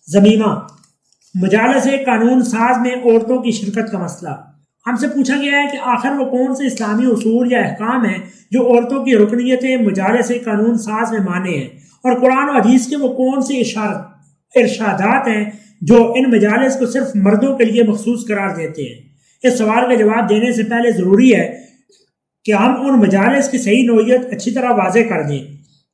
ضمیمہ مجالس قانون ساز میں عورتوں کی شرکت کا مسئلہ۔ ہم سے پوچھا گیا ہے کہ آخر وہ کون سے اسلامی اصول یا احکام ہیں جو عورتوں کی رکنیت مجالس قانون ساز میں مانے ہیں، اور قرآن و حدیث کے وہ کون سے ارشادات ہیں جو ان مجالس کو صرف مردوں کے لیے مخصوص قرار دیتے ہیں۔ اس سوال کا جواب دینے سے پہلے ضروری ہے کہ ہم ان مجالس کی صحیح نوعیت اچھی طرح واضح کر دیں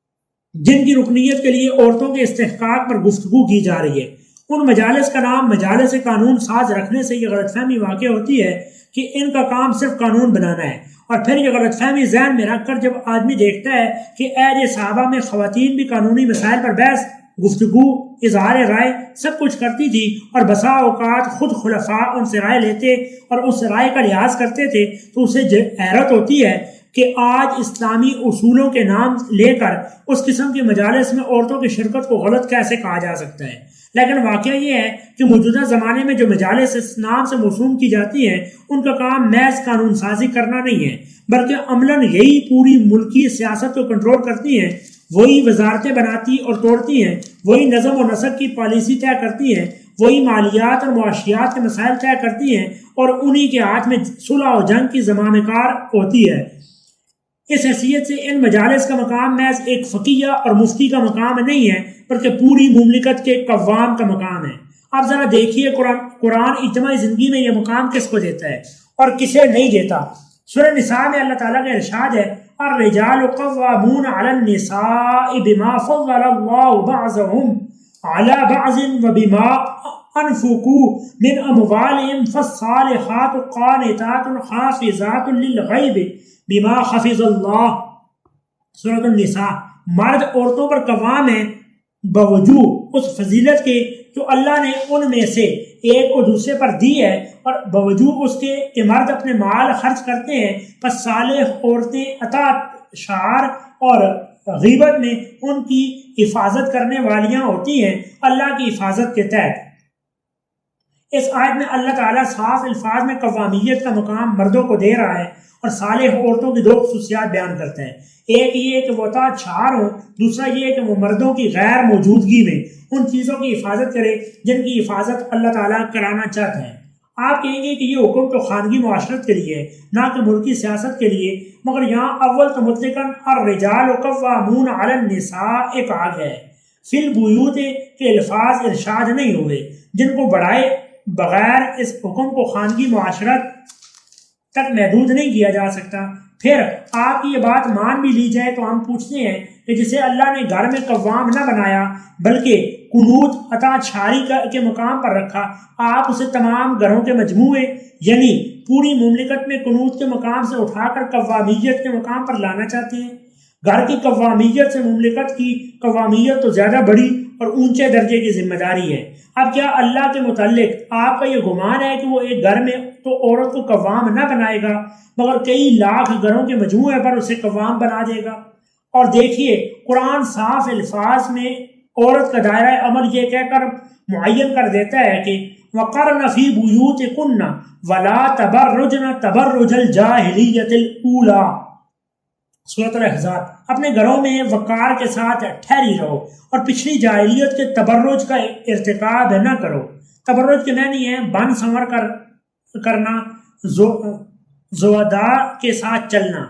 جن کی رکنیت کے لیے عورتوں کے استحقاق پر گفتگو کی جا رہی ہے۔ ان مجالس کا نام مجالس قانون ساز رکھنے سے یہ غلط فہمی واقع ہوتی ہے کہ ان کا کام صرف قانون بنانا ہے، اور پھر یہ غلط فہمی ذہن میں رکھ کر جب آدمی دیکھتا ہے کہ عہد صحابہ میں خواتین بھی قانونی مسائل پر بحث، گفتگو، اظہار رائے سب کچھ کرتی تھی، اور بسا اوقات خود خلفاء ان سے رائے لیتے اور اس رائے کا لحاظ کرتے تھے، تو اسے حیرت ہوتی ہے کہ آج اسلامی اصولوں کے نام لے کر اس قسم کی مجالس میں عورتوں کی شرکت کو غلط کیسے کہا جا سکتا ہے۔ لیکن واقعہ یہ ہے کہ موجودہ زمانے میں جو مجالس اس نام سے موسوم کی جاتی ہیں ان کا کام محض قانون سازی کرنا نہیں ہے، بلکہ عملاً یہی پوری ملکی سیاست کو کنٹرول کرتی ہیں، وہی وزارتیں بناتی اور توڑتی ہیں، وہی نظم و نسق کی پالیسی طے کرتی ہیں، وہی مالیات اور معاشیات کے مسائل طے کرتی ہیں، اور انہی کے ہاتھ میں صلح و جنگ کی زمانہ کار ہوتی ہے۔ اس حیثیت سے ان مجالس کا مقام محض ایک فقیہ اور مفتی کا مقام نہیں ہے، بلکہ پوری مملکت کے قوام کا مقام ہے۔ آپ ذرا دیکھیے قرآن اجتماعی زندگی میں یہ مقام کس کو دیتا ہے اور کسے نہیں دیتا۔ سورہ نساء میں اللہ تعالیٰ کا ارشاد ہے، الرجال قوامون علی النساء بما فضل اللہ بعضهم علی بعض وبما انفقوا من اموالهم فالصالحات قانتات حافظات للغیب بما حفظ اللہ۔ سورۃ النساء۔ مرد عورتوں پر قوام ہیں باوجود اس فضیلت کے جو اللہ نے ان میں سے ایک کو دوسرے پر دی ہے، اور باوجود اس کے کہ مرد اپنے مال خرچ کرتے ہیں، پس صالح عورتیں اطاعت شعار اور غیبت میں ان کی حفاظت کرنے والیاں ہوتی ہیں اللہ کی حفاظت کے تحت۔ اس آیت میں اللہ تعالیٰ صاف الفاظ میں قوامیت کا مقام مردوں کو دے رہا ہے، اور صالح عورتوں کی دو خصوصیات بیان کرتا ہے۔ ایک یہ کہ وہ اطاعت شعار ہوں، دوسرا یہ کہ وہ مردوں کی غیر موجودگی میں ان چیزوں کی حفاظت کرے جن کی حفاظت اللہ تعالیٰ کرانا چاہتا ہے۔ آپ کہیں گے کہ یہ حکم تو خانگی معاشرت کے لیے ہے، نہ کہ ملکی سیاست کے لیے، مگر یہاں اول تو مطلقاً الرجال قوامون علی النساء کہا گیا ہے۔ فی البیوت کے الفاظ ارشاد نہیں ہوئے جن کو بڑھائے بغیر اس حکم کو خانگی معاشرت تک محدود نہیں کیا جا سکتا۔ پھر آپ کی یہ بات مان بھی لی جائے تو ہم پوچھتے ہیں کہ جسے اللہ نے گھر میں قوام نہ بنایا بلکہ قنوت اطاعت شعاری کے مقام پر رکھا، آپ اسے تمام گھروں کے مجموعے یعنی پوری مملکت میں قنوت کے مقام سے اٹھا کر قوامیت کے مقام پر لانا چاہتے ہیں۔ گھر کی قوامیت سے مملکت کی قوامیت تو زیادہ بڑی اور اونچے درجے کی ذمہ داری ہے۔ اب کیا اللہ کے متعلق آپ کا یہ گمان ہے کہ وہ ایک گھر میں تو عورت کو قوام نہ بنائے گا مگر کئی لاکھ گھروں کے مجموعے پر اسے قوام بنا دے گا؟ اور دیکھیے قرآن صاف الفاظ میں عورت کا دائرہ عمل یہ کہہ کر معین کر دیتا ہے کہ وَقَرْنَ فِي بُيُوتِكُنَّ وَلَا تَبَرُّجْنَ تَبَرُّجَ الْجَاهِلِيَّةِ الْأُولَىٰ۔ سورۃ الاحزاب۔ اپنے گھروں میں وقار کے ساتھ ٹھہری رہو اور پچھلی جاہلیت کے تبرج کا ارتکاب نہ کرو۔ تبرج کے معنی ہے بن سنور کرنا، زوادار کے ساتھ چلنا۔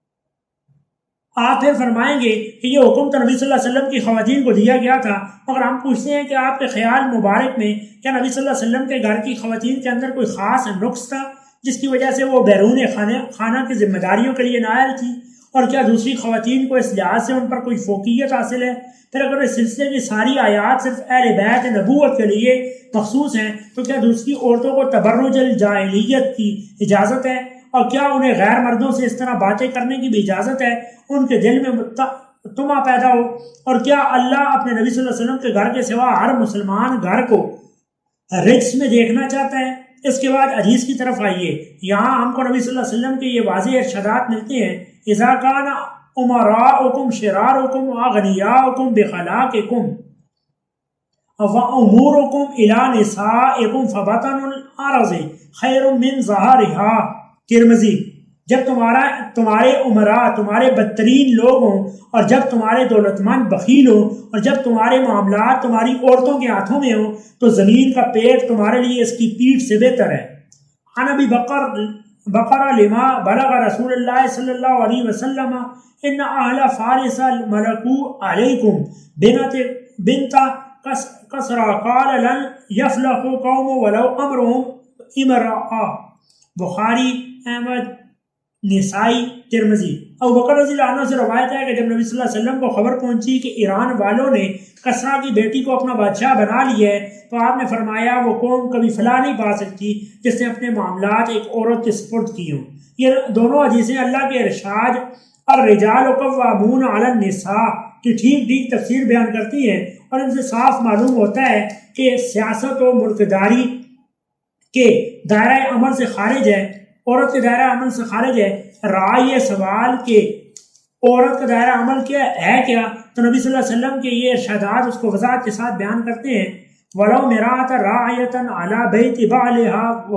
آپ پھر فرمائیں گے کہ یہ حکم تو نبی صلی اللہ علیہ وسلم کی خواتین کو دیا گیا تھا، مگر ہم پوچھتے ہیں کہ آپ کے خیال مبارک میں کیا نبی صلی اللہ علیہ وسلم کے گھر کی خواتین کے اندر کوئی خاص نقص تھا جس کی وجہ سے وہ بیرون خانہ کی ذمہ داریوں کے لیے نائل تھی؟ اور کیا دوسری خواتین کو اس لحاظ سے ان پر کوئی فوقیت حاصل ہے؟ پھر اگر اس سلسلے کی ساری آیات صرف اہل بیت نبوت کے لیے مخصوص ہیں تو کیا دوسری عورتوں کو تبرج الجاہلیت کی اجازت ہے؟ اور کیا انہیں غیر مردوں سے اس طرح باتیں کرنے کی بھی اجازت ہے ان کے دل میں طمع پیدا ہو؟ اور کیا اللہ اپنے نبی صلی اللہ علیہ وسلم کے گھر کے سوا ہر مسلمان گھر کو رجس میں دیکھنا چاہتا ہے؟ اس کے بعد حدیث کی طرف آئیے۔ یہاں ہم کو نبی صلی اللہ علیہ وسلم کے یہ واضح ارشادات ملتے ہیں، اذا کان امراؤکم شرارکم واغنیاؤکم بخلاقکم وامورکم الی نسائکم فبطن الارض خیر من ظہرها۔ ترمذی۔ جب تمہارے عمراء تمہارے بدترین لوگ ہوں، اور جب تمہارے دولت مند بخیل ہوں، اور جب تمہارے معاملات تمہاری عورتوں کے ہاتھوں میں ہوں، تو زمین کا پیٹ تمہارے لیے اس کی پیٹھ سے بہتر ہے۔ عن ابی بقر لما بلغ رسول اللہ صلی اللہ علیہ وسلم ان اہل فارس ملکو علیکم بنت کسرا قال لن یفلح قوم ولو امرهم امرأ۔ بخاری، احمد، نسائی، ترمذی۔ ابو بکر رضی اللہ عنہ سے روایت ہے کہ جب نبی صلی اللہ علیہ وسلم کو خبر پہنچی کہ ایران والوں نے کسرا کی بیٹی کو اپنا بادشاہ بنا لیا ہے، تو آپ نے فرمایا وہ قوم کبھی فلاح نہیں پا سکتی جس نے اپنے معاملات ایک عورت کے سپرد کی ہوں۔ یہ دونوں حدیثیں اللہ کے ارشاد الرجال قوامون علی النساء کی ٹھیک ٹھیک تفسیر بیان کرتی ہیں، اور ان سے صاف معلوم ہوتا ہے کہ سیاست و ملکداری کے دائرہ عمل سے خارج ہے، عورت کے دائرہ عمل سے خارج ہے۔ رائے سوال کہ عورت کا دائرہ عمل کیا ہے کیا، تو نبی صلی اللہ علیہ وسلم کے یہ ارشادات اس کو وضاحت کے ساتھ بیان کرتے ہیں۔ وَلَوْ مِرَأَةً رَاعِيَةً عَلَى بَيْتِ بَعْلِهَا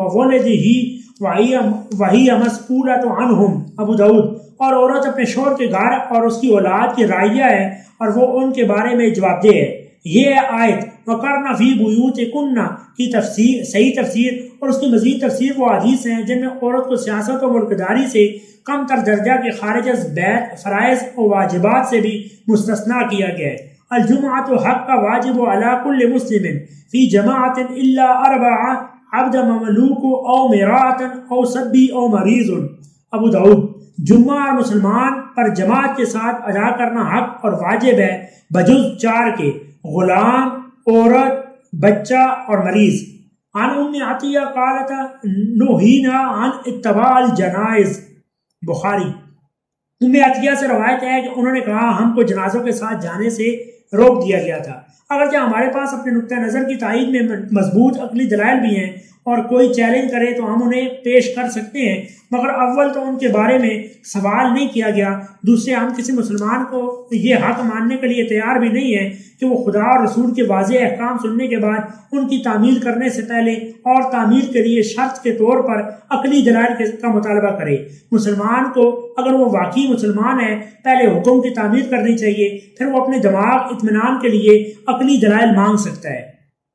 وَوَلَدِهِ وَهِيَ مَسْئُولَةٌ عَنْهُمْ، ابو داؤد۔ اور عورت اپنے شوہر کے گھر اور اس کی اولاد کی رعیہ ہے، اور وہ ان کے بارے میں جواب دہ ہے۔ یہ آیت وَقَرْنَ فِي بُيُوتِكُنَّ کی تفسیر، صحیح تفسیر، اور اس کی مزید تفسیر وہ حدیث ہیں جن میں عورت کو سیاست و ملکداری سے کم تر درجہ کے خارج از بیت فرائض و واجبات سے بھی مستثنیٰ کیا گیا ہے۔ الجمعۃ حق کا واجب علی کل مسلم فی جماعت الا اربع عبد مملوک او امرأۃ او صبی او مریض، ابو داؤد۔ جمعہ اور مسلمان پر جماعت کے ساتھ ادا کرنا حق اور واجب ہے بجز 4 کے: غلام، عورت، بچہ اور مریض۔ عن ام عطیہ قالت نہینا عن اتباع الجنائز، بخاری۔ ام عطیہ سے روایت ہے کہ انہوں نے کہا ہم کو جنازوں کے ساتھ جانے سے روک دیا گیا تھا۔ اگرچہ ہمارے پاس اپنے نقطہ نظر کی تائید میں مضبوط عقلی دلائل بھی ہیں، اور کوئی چیلنج کرے تو ہم انہیں پیش کر سکتے ہیں، مگر اول تو ان کے بارے میں سوال نہیں کیا گیا، دوسرے ہم کسی مسلمان کو یہ حق ماننے کے لیے تیار بھی نہیں ہیں کہ وہ خدا اور رسول کے واضح احکام سننے کے بعد ان کی تعمیل کرنے سے پہلے اور تعمیل کے لیے شرط کے طور پر عقلی دلائل کا مطالبہ کرے۔ مسلمان کو اگر وہ واقعی مسلمان ہے پہلے حکم کی تعمیل کرنی چاہیے، پھر وہ اپنے دماغ اطمینان کے لیے عقلی دلائل مانگ سکتا ہے۔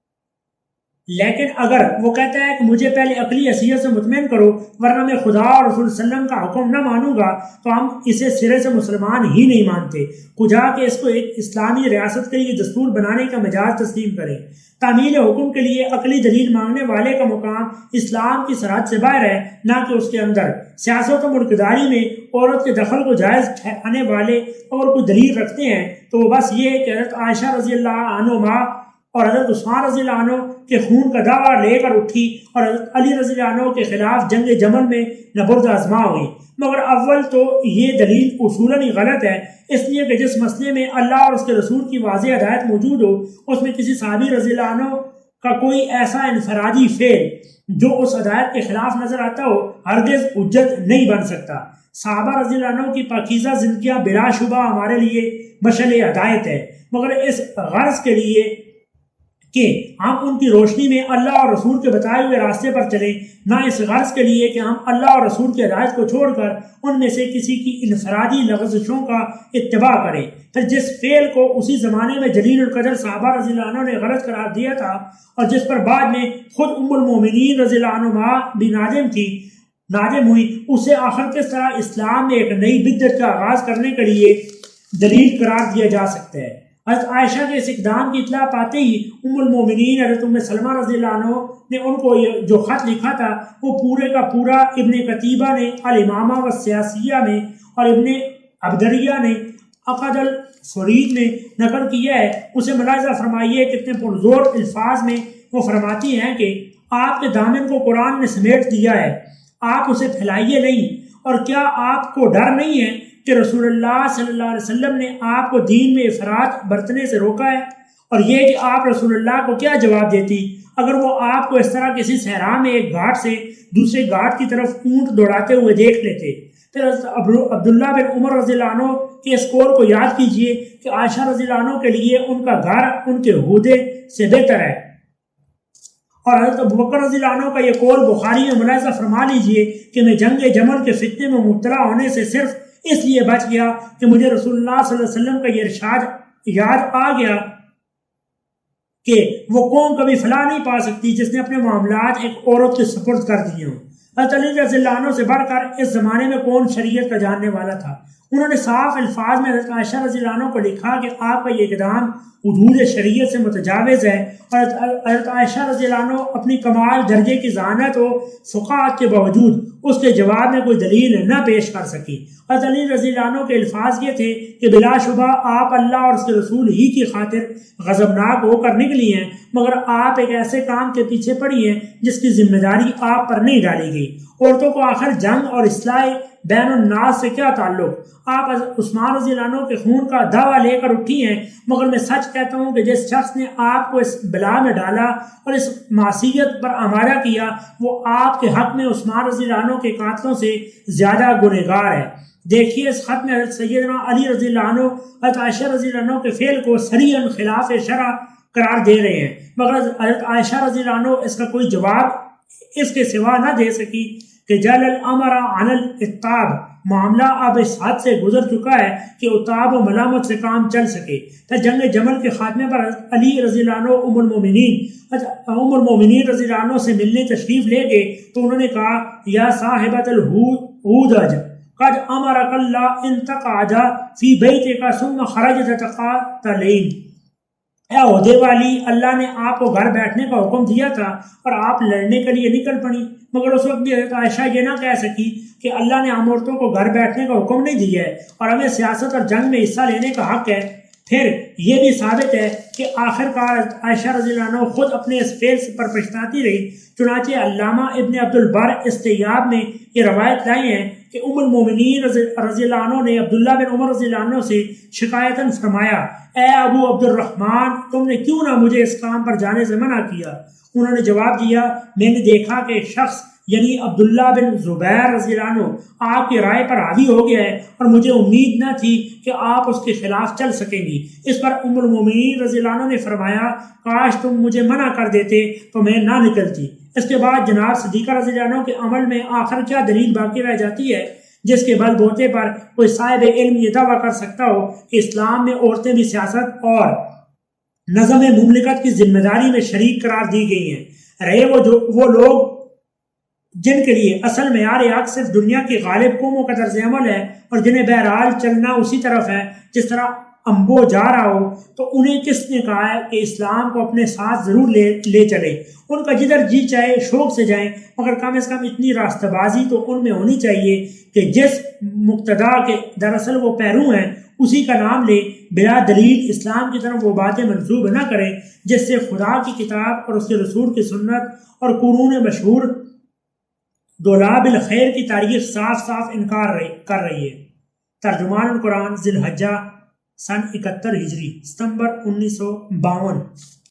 لیکن اگر وہ کہتا ہے کہ مجھے پہلے عقلی حیثیت سے مطمئن کرو ورنہ میں خدا اور رسول صلی اللہ علیہ وسلم کا حکم نہ مانوں گا، تو ہم اسے سرے سے مسلمان ہی نہیں مانتے، خدا کہ اس کو ایک اسلامی ریاست کے لیے دستور بنانے کا مجاز تسلیم کریں۔ تعمیل حکم کے لیے عقلی دلیل مانگنے والے کا مقام اسلام کی سرحد سے باہر ہے، نہ کہ اس کے اندر۔ سیاست و ملکداری میں عورت کے دخل کو جائز ٹھہرانے والے اور کوئی دلیل رکھتے ہیں تو وہ بس یہ ہے کہ حضرت عائشہ رضی اللہ عنہما اور حضرت عثمان رضی اللہ عنہ کے خون کا دعویٰ لے کر اٹھی اور حضرت علی رضی اللہ عنہ کے خلاف جنگ جمل میں نبرد آزما ہوئی، مگر اول تو یہ دلیل اصولاً ہی غلط ہے، اس لیے کہ جس مسئلے میں اللہ اور اس کے رسول کی واضح ہدایت موجود ہو اس میں کسی صحابی رضی اللہ عنہ کا کوئی ایسا انفرادی فعل جو اس ہدایت کے خلاف نظر آتا ہو ہرگز حجت نہیں بن سکتا۔ صحابہ رضی اللہ عنہ کی پاکیزہ زندگیاں بلا شبہ ہمارے لیے مشعل ہدایت ہے، مگر اس غرض کے لیے کہ ہم ان کی روشنی میں اللہ اور رسول کے بتائے ہوئے راستے پر چلیں، نہ اس غرض کے لیے کہ ہم اللہ اور رسول کی ہدایت کو چھوڑ کر ان میں سے کسی کی انفرادی لغزشوں کا اتباع کریں۔ پھر جس فعل کو اسی زمانے میں جلیل القدر صحابہ رضی اللہ عنہ نے غلط قرار دیا تھا اور جس پر بعد میں خود ام المومنین رضی اللہ عنہا بھی نادم ہوئی، اسے آخر کس طرح اسلام میں ایک نئی بدعت کا آغاز کرنے کے لیے دلیل قرار دیا جا سکتا ہے۔ حضرت عائشہ کے اس اقدام کی اطلاع پاتے ہی ام المومنین حضرت ام سلمہ رضی اللہ عنہ نے ان کو جو خط لکھا تھا وہ پورے کا پورا ابن قتیبہ نے الامامہ والسیاسیہ میں اور ابن عبدریہ نے عقد الفرید میں نقل کیا ہے۔ اسے ملاحظہ فرمائیے کتنے پرزور الفاظ میں وہ فرماتی ہیں کہ آپ کے دامن کو قرآن نے سمیٹ دیا ہے، آپ اسے پھیلائیے نہیں، اور کیا آپ کو ڈر نہیں ہے کہ رسول اللہ صلی اللہ علیہ وسلم نے آپ کو دین میں افراط برتنے سے روکا ہے، اور یہ کہ آپ رسول اللہ کو کیا جواب دیتی اگر وہ آپ کو اس طرح کسی صحرا میں ایک گھاٹ سے دوسرے گھاٹ کی طرف اونٹ دوڑاتے ہوئے دیکھ لیتے۔ پھر عبداللہ بن عمر رضی اللہ عنہ کے اس قول کو یاد کیجئے کہ عائشہ رضی اللہ عنہ کے لیے ان کا گھر ان کے عہدے سے بہتر ہے، اور حضرت ابوبکر رضی اللہ عنہ کا یہ قول بخاری میں ملاحظہ فرما لیجئے کہ میں جنگ جمل کے فتنے میں مبتلا ہونے سے صرف اس لیے بچ گیا کہ مجھے رسول اللہ صلی اللہ علیہ وسلم کا یہ ارشاد یاد آ گیا کہ وہ قوم کبھی فلاح نہیں پا سکتی جس نے اپنے معاملات ایک عورت کے سپرد کر دیے ہوں۔ حضرت علی رضی اللہ عنہ سے بڑھ کر اس زمانے میں کون شریعت کا جاننے والا تھا؟ انہوں نے صاف الفاظ میں حضرت عائشہ رضی اللہ عنہ کو لکھا کہ آپ کا یہ اقدام حدود شریعت سے متجاوز ہے، اور حضرت عائشہ رضی اللہ عنہ اپنی کمال درجے کی ذہانت و فقاہت کے باوجود اس کے جواب میں کوئی دلیل نہ پیش کر سکی۔ حضرت علی رضی اللہ عنہ کے الفاظ یہ تھے کہ بلا شبہ آپ اللہ اور اس کے رسول ہی کی خاطر غضبناک ہو کر نکلی ہیں، مگر آپ ایک ایسے کام کے پیچھے پڑی ہیں جس کی ذمہ داری آپ پر نہیں ڈالی گئی۔ عورتوں کو آخر جنگ اور اصلاح بین الناس سے کیا تعلق؟ آپ عثمان رضی اللہ عنہ کے خون کا دعویٰ لے کر اٹھی ہیں، مگر میں سچ کہتا ہوں کہ جس شخص نے آپ کو اس بلا میں ڈالا اور اس معصیت پر آمادہ کیا، وہ آپ کے حق میں عثمان رضی اللہ عنہ کے قاتلوں سے زیادہ گنہگار ہے۔ دیکھیے اس خط میں حضرت سیدنا علی رضی اللہ عنہ حضرت عائشہ رضی اللہ عنہ کے فعل کو صریحاً خلاف شرع قرار دے رہے ہیں، مگر حضرت عائشہ رضی اللہ عنہ اس کا کوئی جواب اس کے سوا نہ دے سکی کہ جل الامر عن الاتاب، معاملہ اب اس حد سے گزر چکا ہے کہ اتاب و ملامت سے کام چل سکے۔ پھر جنگ جمل کے خاتمے پر علی رضی اللہ عنہ ام المومنین رضی اللہ عنہ سے ملنے تشریف لے گئے تو انہوں نے کہا یا صاحبۃ الہودج قد امرک اللہ ان تقعد فی بیتک ثم خرجت تقاتلین، اے عہدے والی، اللہ نے آپ کو گھر بیٹھنے کا حکم دیا تھا اور آپ لڑنے کے لیے نکل پڑی، مگر اس وقت بھی حضرت عائشہ یہ نہ کہہ سکی کہ اللہ نے ہم عورتوں کو گھر بیٹھنے کا حکم نہیں دیا ہے اور ہمیں سیاست اور جنگ میں حصہ لینے کا حق ہے۔ پھر یہ بھی ثابت ہے کہ آخر کار عائشہ رضی اللہ عنہ خود اپنے اس فعل پر پچھتاتی رہی، چنانچہ علامہ ابن عبد البر استیاب میں یہ روایت لائی ہے کہ ام المومنین رضی اللہ عنہ نے عبداللہ بن عمر رضی اللہ عنہ سے شکایتاً فرمایا، اے ابو عبد الرحمن، تم نے کیوں نہ مجھے اس کام پر جانے سے منع کیا؟ انہوں نے جواب دیا، میں نے دیکھا کہ ایک شخص یعنی عبداللہ بن زبیر رضی اللہ عنہ آپ کی رائے پر حاوی ہو گیا ہے اور مجھے امید نہ تھی کہ آپ اس کے خلاف چل سکیں گی۔ اس پر ام المومنین رضی اللہ عنہ نے فرمایا، کاش تم مجھے منع کر دیتے تو میں نہ نکلتی۔ اس کے بعد جناب صدیقہ رضی اللہ عنہ کے عمل میں آخر کیا دلیل باقی رہ جاتی ہے جس کے بل بوتے پر کوئی صاحب علم یہ دعویٰ کر سکتا ہو کہ اسلام میں عورتیں بھی سیاست اور نظم مملکت کی ذمہ داری میں شریک قرار دی گئی ہیں؟ رہے وہ لوگ جن کے لیے اصل معیار حق صرف دنیا کی غالب قوموں کا طرز عمل ہے اور جنہیں بہرحال چلنا اسی طرف ہے جس طرح امبو جا رہا ہو، تو انہیں کس نے کہا ہے کہ اسلام کو اپنے ساتھ ضرور لے چلے؟ ان کا جدھر جی چاہے شوق سے جائیں، مگر کم از کم اتنی راستہ بازی تو ان میں ہونی چاہیے کہ جس مقتدا کے دراصل وہ پیرو ہیں اسی کا نام لے، بلا دلیل اسلام کی طرف وہ باتیں منسوب نہ کریں جس سے خدا کی کتاب اور اس کے رسول کی سنت اور قرون مشہور دولاب الخیر کی تاریخ صاف انکار کر رہی ہے۔ ترجمان القرآن ذی الحجہ سن 71 ہجری ستمبر 1952۔